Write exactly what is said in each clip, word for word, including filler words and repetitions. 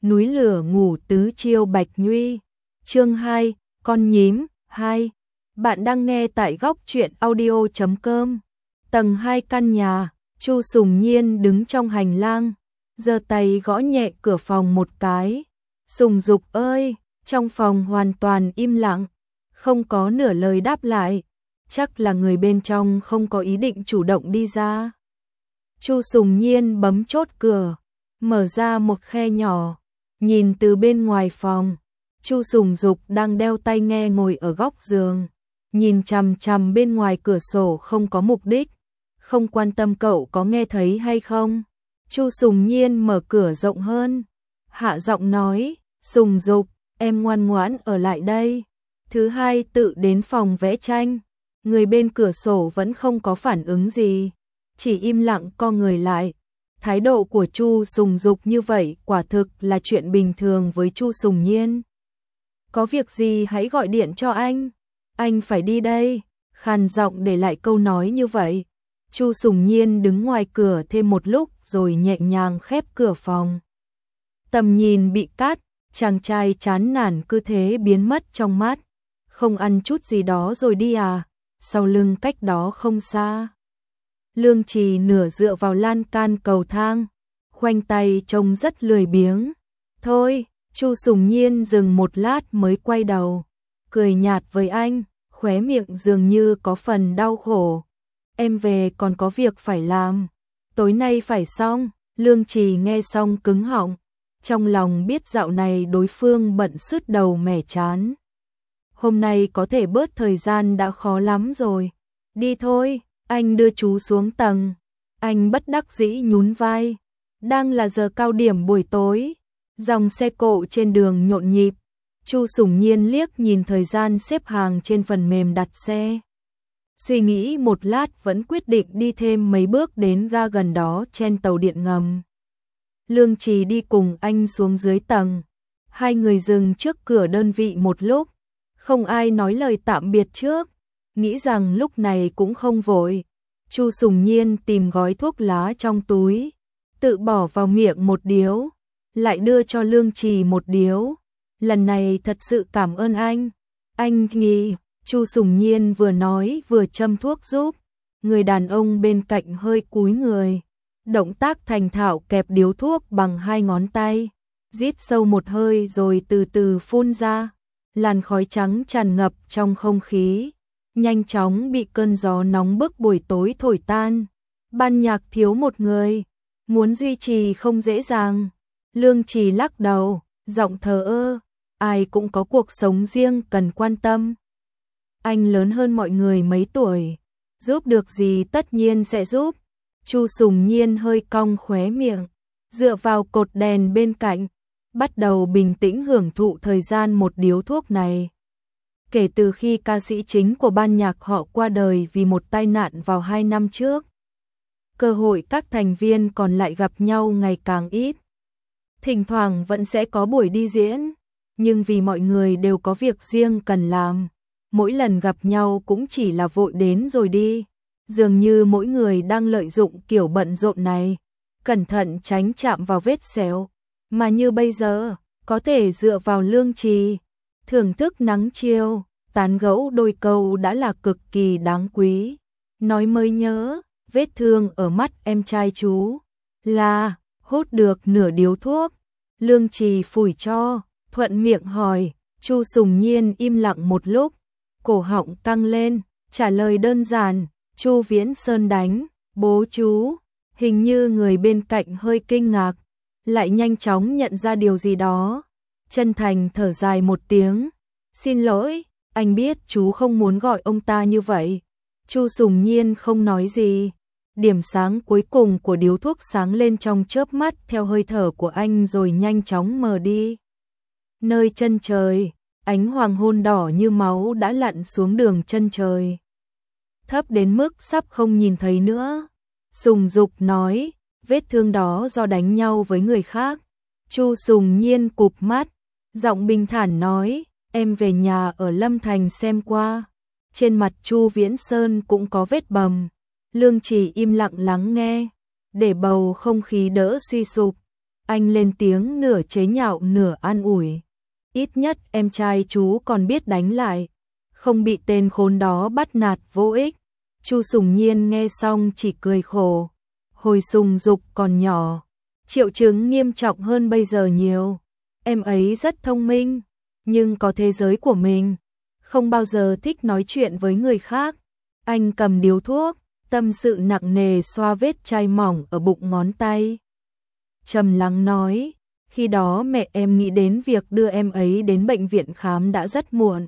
Núi lửa ngủ tứ chiêu Bạch Nhuy. Chương hai, con nhím hai. Bạn đang nghe tại góc truyện audio chấm com. Tầng hai căn nhà, Chu Sùng Nhiên đứng trong hành lang, giơ tay gõ nhẹ cửa phòng một cái. Sùng Dục ơi, trong phòng hoàn toàn im lặng, không có nửa lời đáp lại. Chắc là người bên trong không có ý định chủ động đi ra. Chu Sùng Nhiên bấm chốt cửa, mở ra một khe nhỏ, nhìn từ bên ngoài phòng. Chu Sùng Dục đang đeo tai nghe ngồi ở góc giường, nhìn chằm chằm bên ngoài cửa sổ không có mục đích, không quan tâm cậu có nghe thấy hay không. Chu Sùng Nhiên mở cửa rộng hơn, hạ giọng nói, Sùng Dục, em ngoan ngoãn ở lại đây. Thứ hai tự đến phòng vẽ tranh, người bên cửa sổ vẫn không có phản ứng gì, chỉ im lặng co người lại. Thái độ của Chu Sùng Dục như vậy quả thực là chuyện bình thường với Chu Sùng Nhiên. Có việc gì hãy gọi điện cho anh, anh phải đi đây, khàn giọng để lại câu nói như vậy. Chu Sùng Nhiên đứng ngoài cửa thêm một lúc rồi nhẹ nhàng khép cửa phòng. Tầm nhìn bị cắt, chàng trai chán nản cứ thế biến mất trong mắt. Không ăn chút gì đó rồi đi à? Sau lưng cách đó không xa, Lương Trì nửa dựa vào lan can cầu thang, khoanh tay trông rất lười biếng. Thôi, Chu Sùng Nhiên dừng một lát mới quay đầu, cười nhạt với anh, khóe miệng dường như có phần đau khổ. Em về còn có việc phải làm, tối nay phải xong. Lương Trì nghe xong cứng họng, trong lòng biết dạo này đối phương bận sứt đầu mẻ chán. Hôm nay có thể bớt thời gian đã khó lắm rồi. Đi thôi, anh đưa chú xuống tầng. Anh bất đắc dĩ nhún vai. Đang là giờ cao điểm buổi tối, dòng xe cộ trên đường nhộn nhịp. Chu Sùng Nhiên liếc nhìn thời gian xếp hàng trên phần mềm đặt xe, suy nghĩ một lát vẫn quyết định đi thêm mấy bước đến ga gần đó chen tàu điện ngầm. Lương Trì đi cùng anh xuống dưới tầng. Hai người dừng trước cửa đơn vị một lúc, không ai nói lời tạm biệt trước, nghĩ rằng lúc này cũng không vội. Chu Sùng Nhiên tìm gói thuốc lá trong túi, tự bỏ vào miệng một điếu, lại đưa cho Lương Trì một điếu. Lần này thật sự cảm ơn anh. Anh nghĩ, Chu Sùng Nhiên vừa nói vừa châm thuốc giúp. Người đàn ông bên cạnh hơi cúi người, động tác thành thạo kẹp điếu thuốc bằng hai ngón tay, rít sâu một hơi rồi từ từ phun ra. Làn khói trắng tràn ngập trong không khí, nhanh chóng bị cơn gió nóng bức buổi tối thổi tan. Ban nhạc thiếu một người, muốn duy trì không dễ dàng. Lương Trì lắc đầu, giọng thờ ơ, ai cũng có cuộc sống riêng cần quan tâm. Anh lớn hơn mọi người mấy tuổi, giúp được gì tất nhiên sẽ giúp. Chu Sùng Nhiên hơi cong khóe miệng, dựa vào cột đèn bên cạnh, bắt đầu bình tĩnh hưởng thụ thời gian một điếu thuốc này. Kể từ khi ca sĩ chính của ban nhạc họ qua đời vì một tai nạn vào hai năm trước, cơ hội các thành viên còn lại gặp nhau ngày càng ít. Thỉnh thoảng vẫn sẽ có buổi đi diễn, nhưng vì mọi người đều có việc riêng cần làm, mỗi lần gặp nhau cũng chỉ là vội đến rồi đi. Dường như mỗi người đang lợi dụng kiểu bận rộn này, cẩn thận tránh chạm vào vết sẹo. Mà như bây giờ, có thể dựa vào Lương Trì, thưởng thức nắng chiều, tán gẫu đôi câu đã là cực kỳ đáng quý. Nói mới nhớ, vết thương ở mắt em trai chú là hút được nửa điếu thuốc. Lương Trì phủi cho, thuận miệng hỏi. Chu Sùng Nhiên im lặng một lúc, cổ họng căng lên, trả lời đơn giản, Chu Viễn Sơn đánh bố chú. Hình như người bên cạnh hơi kinh ngạc, lại nhanh chóng nhận ra điều gì đó, chân thành thở dài một tiếng, xin lỗi, anh biết chú không muốn gọi ông ta như vậy. Chu Sùng Nhiên không nói gì, điểm sáng cuối cùng của điếu thuốc sáng lên trong chớp mắt theo hơi thở của anh rồi nhanh chóng mờ đi. Nơi chân trời, ánh hoàng hôn đỏ như máu đã lặn xuống đường chân trời, thấp đến mức sắp không nhìn thấy nữa. Sùng Dục nói, vết thương đó do đánh nhau với người khác. Chu Sùng Nhiên cụp mắt, giọng bình thản nói, em về nhà ở Lâm Thành xem qua. Trên mặt Chu Viễn Sơn cũng có vết bầm. Lương Trì im lặng lắng nghe, để bầu không khí đỡ suy sụp. Anh lên tiếng nửa chế nhạo nửa an ủi. Ít nhất em trai chú còn biết đánh lại, không bị tên khốn đó bắt nạt vô ích. Chu Sùng Nhiên nghe xong chỉ cười khổ. Hồi Sùng Dục còn nhỏ, triệu chứng nghiêm trọng hơn bây giờ nhiều. Em ấy rất thông minh, nhưng có thế giới của mình, không bao giờ thích nói chuyện với người khác. Anh cầm điếu thuốc, tâm sự nặng nề xoa vết chai mỏng ở bụng ngón tay. Trầm lắng nói, khi đó mẹ em nghĩ đến việc đưa em ấy đến bệnh viện khám đã rất muộn.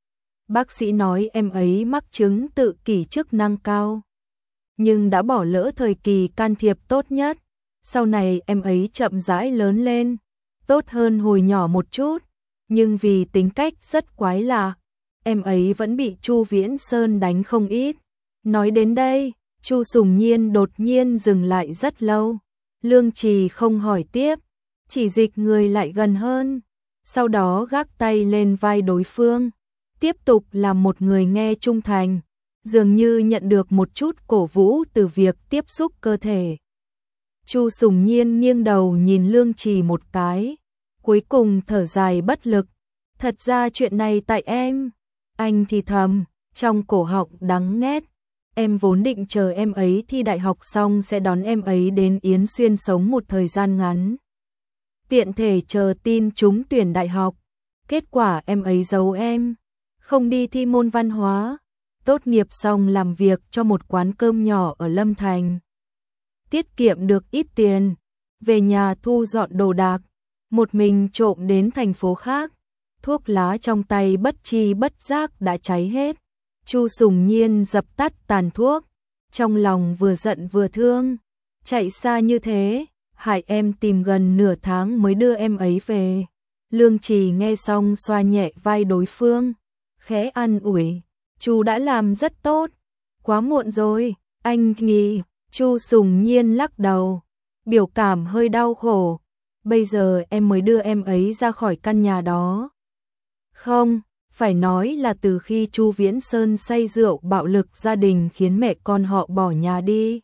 Bác sĩ nói em ấy mắc chứng tự kỷ chức năng cao, nhưng đã bỏ lỡ thời kỳ can thiệp tốt nhất. Sau này em ấy chậm rãi lớn lên, tốt hơn hồi nhỏ một chút, nhưng vì tính cách rất quái lạ, em ấy vẫn bị Chu Viễn Sơn đánh không ít. Nói đến đây, Chu Sùng Nhiên đột nhiên dừng lại rất lâu. Lương Trì không hỏi tiếp, chỉ dịch người lại gần hơn, sau đó gác tay lên vai đối phương, tiếp tục làm một người nghe trung thành, dường như nhận được một chút cổ vũ từ việc tiếp xúc cơ thể. Chu Sùng Nhiên nghiêng đầu nhìn Lương Trì một cái, cuối cùng thở dài bất lực. Thật ra chuyện này tại em. Anh thì thầm, trong cổ họng đắng nghét. Em vốn định chờ em ấy thi đại học xong sẽ đón em ấy đến Yến Xuyên sống một thời gian ngắn, tiện thể chờ tin trúng tuyển đại học. Kết quả em ấy giấu em, không đi thi môn văn hóa, tốt nghiệp xong làm việc cho một quán cơm nhỏ ở Lâm Thành. Tiết kiệm được ít tiền, về nhà thu dọn đồ đạc, một mình trộm đến thành phố khác. Thuốc lá trong tay bất chi bất giác đã cháy hết. Chu Sùng Nhiên dập tắt tàn thuốc, trong lòng vừa giận vừa thương. Chạy xa như thế, hại em tìm gần nửa tháng mới đưa em ấy về. Lương Trì nghe xong xoa nhẹ vai đối phương, khẽ an ủi, chú đã làm rất tốt. Quá muộn rồi, anh nghĩ. Chu Sùng Nhiên lắc đầu, biểu cảm hơi đau khổ. Bây giờ em mới đưa em ấy ra khỏi căn nhà đó. Không, phải nói là từ khi Chu Viễn Sơn say rượu bạo lực gia đình khiến mẹ con họ bỏ nhà đi.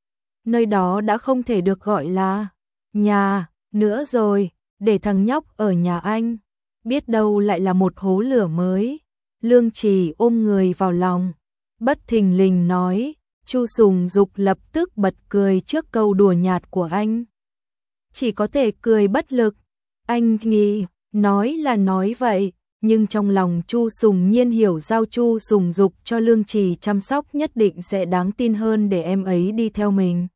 Nơi đó đã không thể được gọi là nhà nữa rồi, để thằng nhóc ở nhà anh, biết đâu lại là một hố lửa mới. Lương Trì ôm người vào lòng, bất thình lình nói. Chu Sùng Dục lập tức bật cười trước câu đùa nhạt của anh. Chỉ có thể cười bất lực. Anh nghĩ, nói là nói vậy, nhưng trong lòng Chu Sùng Nhiên hiểu giao Chu Sùng Dục cho Lương Trì chăm sóc nhất định sẽ đáng tin hơn để em ấy đi theo mình.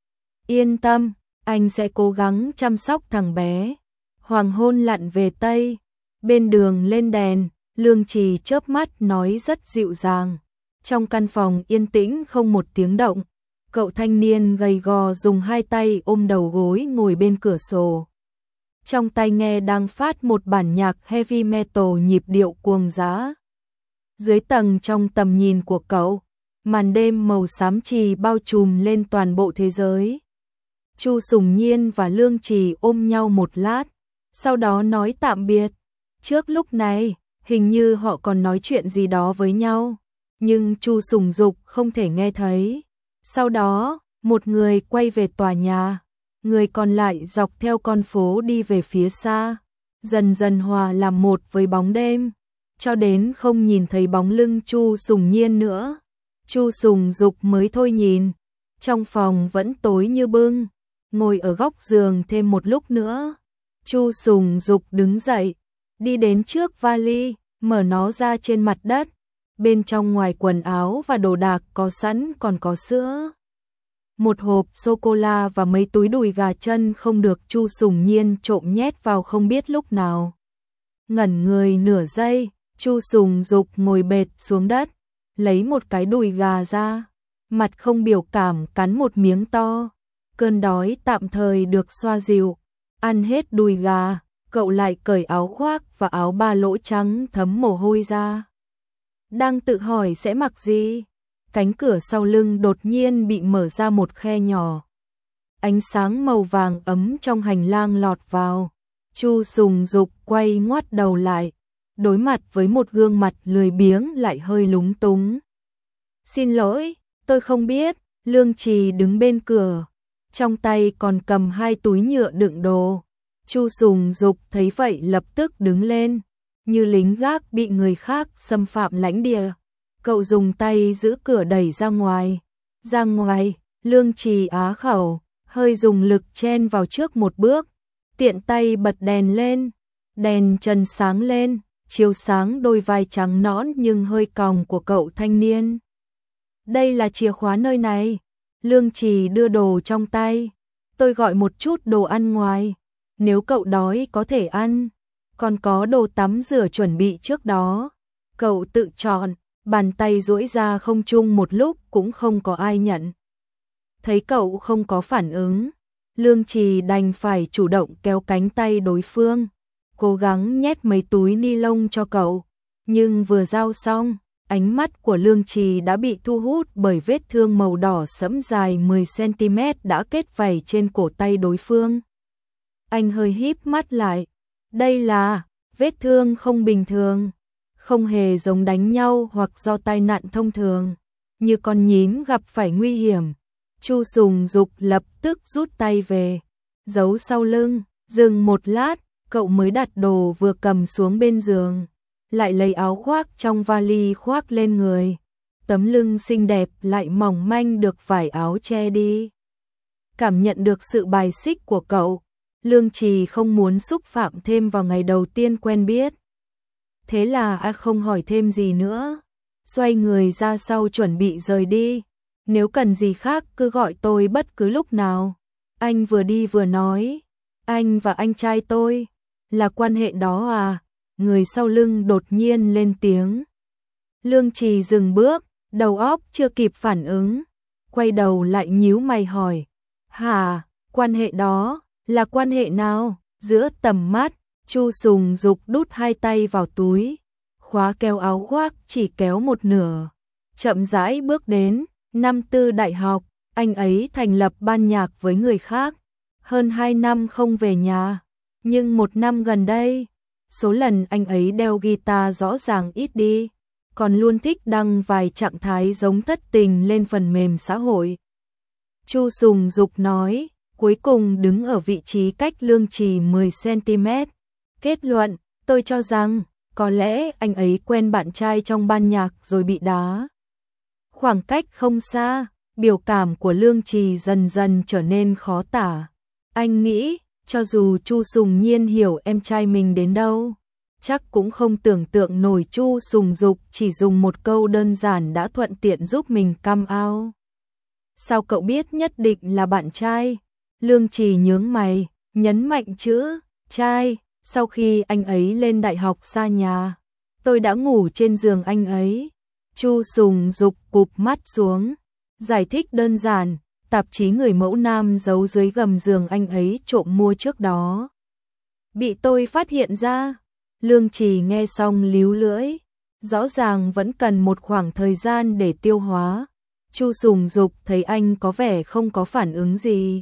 Yên tâm, anh sẽ cố gắng chăm sóc thằng bé. Hoàng hôn lặn về Tây, bên đường lên đèn, Lương Trì chớp mắt nói rất dịu dàng. Trong căn phòng yên tĩnh không một tiếng động, cậu thanh niên gầy gò dùng hai tay ôm đầu gối ngồi bên cửa sổ. Trong tai nghe đang phát một bản nhạc heavy metal nhịp điệu cuồng dã. Dưới tầng trong tầm nhìn của cậu, màn đêm màu xám chì bao trùm lên toàn bộ thế giới. Chu Sùng Nhiên và Lương Trì ôm nhau một lát, sau đó nói tạm biệt. Trước lúc này, hình như họ còn nói chuyện gì đó với nhau, nhưng Chu Sùng Dục không thể nghe thấy. Sau đó, một người quay về tòa nhà, người còn lại dọc theo con phố đi về phía xa, dần dần hòa làm một với bóng đêm, cho đến không nhìn thấy bóng lưng Chu Sùng Nhiên nữa. Chu Sùng Dục mới thôi nhìn, trong phòng vẫn tối như bưng, ngồi ở góc giường thêm một lúc nữa. Chu Sùng Dục đứng dậy, đi đến trước vali, mở nó ra trên mặt đất. Bên trong ngoài quần áo và đồ đạc có sẵn còn có sữa, một hộp sô-cô-la và mấy túi đùi gà chân không được Chu Sùng Nhiên trộm nhét vào không biết lúc nào. Ngẩn người nửa giây, Chu Sùng Dục ngồi bệt xuống đất, lấy một cái đùi gà ra, mặt không biểu cảm cắn một miếng to. Cơn đói tạm thời được xoa dịu, ăn hết đùi gà, cậu lại cởi áo khoác và áo ba lỗ trắng thấm mồ hôi ra. Đang tự hỏi sẽ mặc gì, cánh cửa sau lưng đột nhiên bị mở ra một khe nhỏ. Ánh sáng màu vàng ấm trong hành lang lọt vào. Chu Sùng Dục quay ngoắt đầu lại, đối mặt với một gương mặt lười biếng lại hơi lúng túng. Xin lỗi, tôi không biết. Lương Trì đứng bên cửa, trong tay còn cầm hai túi nhựa đựng đồ. Chu Sùng Dục thấy vậy lập tức đứng lên, như lính gác bị người khác xâm phạm lãnh địa. Cậu dùng tay giữ cửa đẩy ra ngoài. Ra ngoài, Lương Trì á khẩu, hơi dùng lực chen vào trước một bước, tiện tay bật đèn lên. Đèn trần sáng lên, chiếu sáng đôi vai trắng nõn nhưng hơi còng của cậu thanh niên. Đây là chìa khóa nơi này. Lương Trì đưa đồ trong tay. Tôi gọi một chút đồ ăn ngoài. Nếu cậu đói có thể ăn. Còn có đồ tắm rửa chuẩn bị trước đó. Cậu tự chọn, bàn tay duỗi ra không chung một lúc cũng không có ai nhận. Thấy cậu không có phản ứng, Lương Trì đành phải chủ động kéo cánh tay đối phương, cố gắng nhét mấy túi ni lông cho cậu. Nhưng vừa giao xong, ánh mắt của Lương Trì đã bị thu hút bởi vết thương màu đỏ sẫm dài mười xăng ti mét đã kết vảy trên cổ tay đối phương. Anh hơi híp mắt lại. Đây là vết thương không bình thường, không hề giống đánh nhau hoặc do tai nạn thông thường, như con nhím gặp phải nguy hiểm. Chu Sùng Dục lập tức rút tay về, giấu sau lưng, dừng một lát, cậu mới đặt đồ vừa cầm xuống bên giường, lại lấy áo khoác trong vali khoác lên người. Tấm lưng xinh đẹp lại mỏng manh được vải áo che đi. Cảm nhận được sự bài xích của cậu, Lương Trì không muốn xúc phạm thêm vào ngày đầu tiên quen biết. Thế là a không hỏi thêm gì nữa, xoay người ra sau chuẩn bị rời đi. Nếu cần gì khác cứ gọi tôi bất cứ lúc nào. Anh vừa đi vừa nói, anh và anh trai tôi là quan hệ đó à? Người sau lưng đột nhiên lên tiếng. Lương Trì dừng bước, đầu óc chưa kịp phản ứng, quay đầu lại nhíu mày hỏi, hả, quan hệ đó là quan hệ nào? Giữa tầm mắt, Chu Sùng Dục đút hai tay vào túi, khóa kéo áo khoác chỉ kéo một nửa, chậm rãi bước đến. Năm tư đại học, anh ấy thành lập ban nhạc với người khác, hơn hai năm không về nhà, nhưng một năm gần đây, số lần anh ấy đeo guitar rõ ràng ít đi, còn luôn thích đăng vài trạng thái giống thất tình lên phần mềm xã hội. Chu Sùng Dục nói, cuối cùng đứng ở vị trí cách Lương Trì mười xăng ti mét. Kết luận, tôi cho rằng, có lẽ anh ấy quen bạn trai trong ban nhạc rồi bị đá. Khoảng cách không xa, biểu cảm của Lương Trì dần dần trở nên khó tả. Anh nghĩ, cho dù Chu Sùng Nhiên hiểu em trai mình đến đâu, chắc cũng không tưởng tượng nổi Chu Sùng Dục chỉ dùng một câu đơn giản đã thuận tiện giúp mình come out. Sao cậu biết nhất định là bạn trai? Lương Trì nhướng mày, nhấn mạnh chữ trai. Sau khi anh ấy lên đại học xa nhà, tôi đã ngủ trên giường anh ấy. Chu Sùng Dục cụp mắt xuống, giải thích đơn giản, tạp chí người mẫu nam giấu dưới gầm giường anh ấy trộm mua trước đó. Bị tôi phát hiện ra. Lương Trì nghe xong líu lưỡi, rõ ràng vẫn cần một khoảng thời gian để tiêu hóa. Chu Sùng Dục thấy anh có vẻ không có phản ứng gì,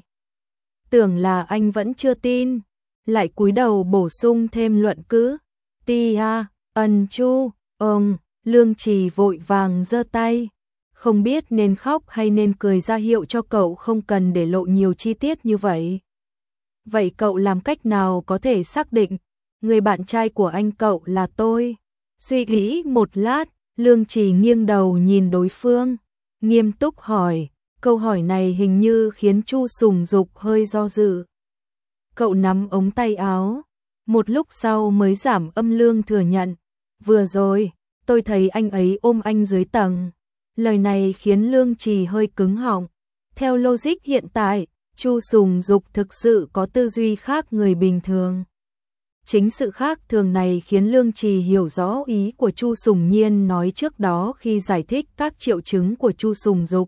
tưởng là anh vẫn chưa tin, lại cúi đầu bổ sung thêm luận cứ. Tia, ân Chu, ông. Lương Trì vội vàng giơ tay, không biết nên khóc hay nên cười ra hiệu cho cậu không cần để lộ nhiều chi tiết như vậy. Vậy cậu làm cách nào có thể xác định người bạn trai của anh cậu là tôi? Suy nghĩ một lát, Lương Trì nghiêng đầu nhìn đối phương, nghiêm túc hỏi. Câu hỏi này hình như khiến Chu Sùng Dục hơi do dự. Cậu nắm ống tay áo, một lúc sau mới giảm âm lượng thừa nhận. Vừa rồi, tôi thấy anh ấy ôm anh dưới tầng. Lời này khiến Lương Trì hơi cứng họng. Theo logic hiện tại, Chu Sùng Dục thực sự có tư duy khác người bình thường. Chính sự khác thường này khiến Lương Trì hiểu rõ ý của Chu Sùng Nhiên nói trước đó khi giải thích các triệu chứng của Chu Sùng Dục.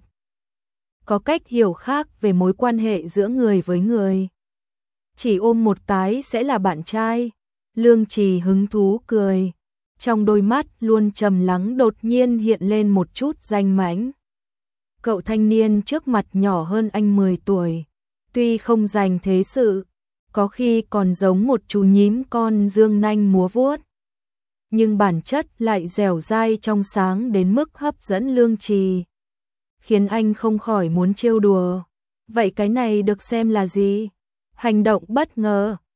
Có cách hiểu khác về mối quan hệ giữa người với người. Chỉ ôm một cái sẽ là bạn trai. Lương Trì hứng thú cười. Trong đôi mắt luôn trầm lắng đột nhiên hiện lên một chút danh mãnh. Cậu thanh niên trước mặt nhỏ hơn anh mười tuổi. Tuy không dành thế sự, có khi còn giống một chú nhím con dương nanh múa vuốt. Nhưng bản chất lại dẻo dai trong sáng đến mức hấp dẫn Lương Trì, khiến anh không khỏi muốn trêu đùa. Vậy cái này được xem là gì? Hành động bất ngờ.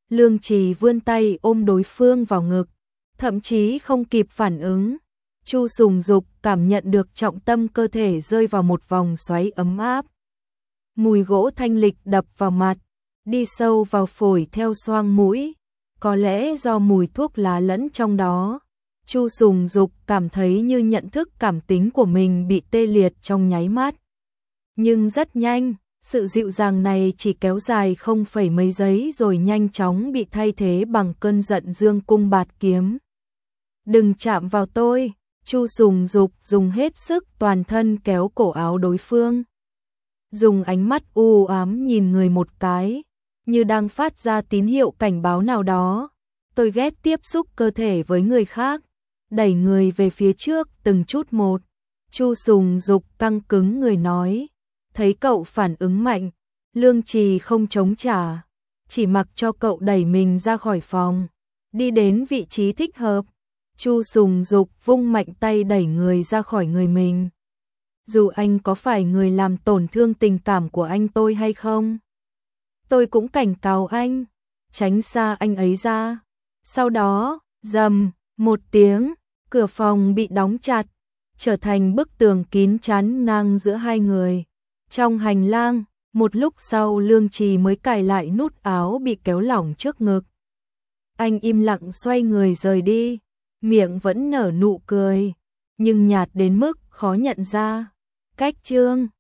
Lương Trì vươn tay ôm đối phương vào ngực, thậm chí không kịp phản ứng. Chu Sùng Dục cảm nhận được trọng tâm cơ thể rơi vào một vòng xoáy ấm áp. Mùi gỗ thanh lịch đập vào mặt, đi sâu vào phổi theo xoang mũi, có lẽ do mùi thuốc lá lẫn trong đó. Chu Sùng Dục cảm thấy như nhận thức cảm tính của mình bị tê liệt trong nháy mắt. Nhưng rất nhanh, sự dịu dàng này chỉ kéo dài không phẩy mấy giây rồi nhanh chóng bị thay thế bằng cơn giận dương cung bạt kiếm. Đừng chạm vào tôi, Chu Sùng Dục dùng hết sức toàn thân kéo cổ áo đối phương. Dùng ánh mắt u ám nhìn người một cái, như đang phát ra tín hiệu cảnh báo nào đó. Tôi ghét tiếp xúc cơ thể với người khác, đẩy người về phía trước từng chút một. Chu Sùng Dục căng cứng người nói, thấy cậu phản ứng mạnh, Lương Trì không chống trả, chỉ mặc cho cậu đẩy mình ra khỏi phòng, đi đến vị trí thích hợp. Chu Sùng Dục vung mạnh tay đẩy người ra khỏi người mình. Dù anh có phải người làm tổn thương tình cảm của anh tôi hay không, tôi cũng cảnh cáo anh, tránh xa anh ấy ra. Sau đó, rầm, một tiếng, cửa phòng bị đóng chặt, trở thành bức tường kín chắn ngang giữa hai người. Trong hành lang, một lúc sau Lương Trì mới cài lại nút áo bị kéo lỏng trước ngực. Anh im lặng xoay người rời đi, miệng vẫn nở nụ cười, nhưng nhạt đến mức khó nhận ra. Cách chương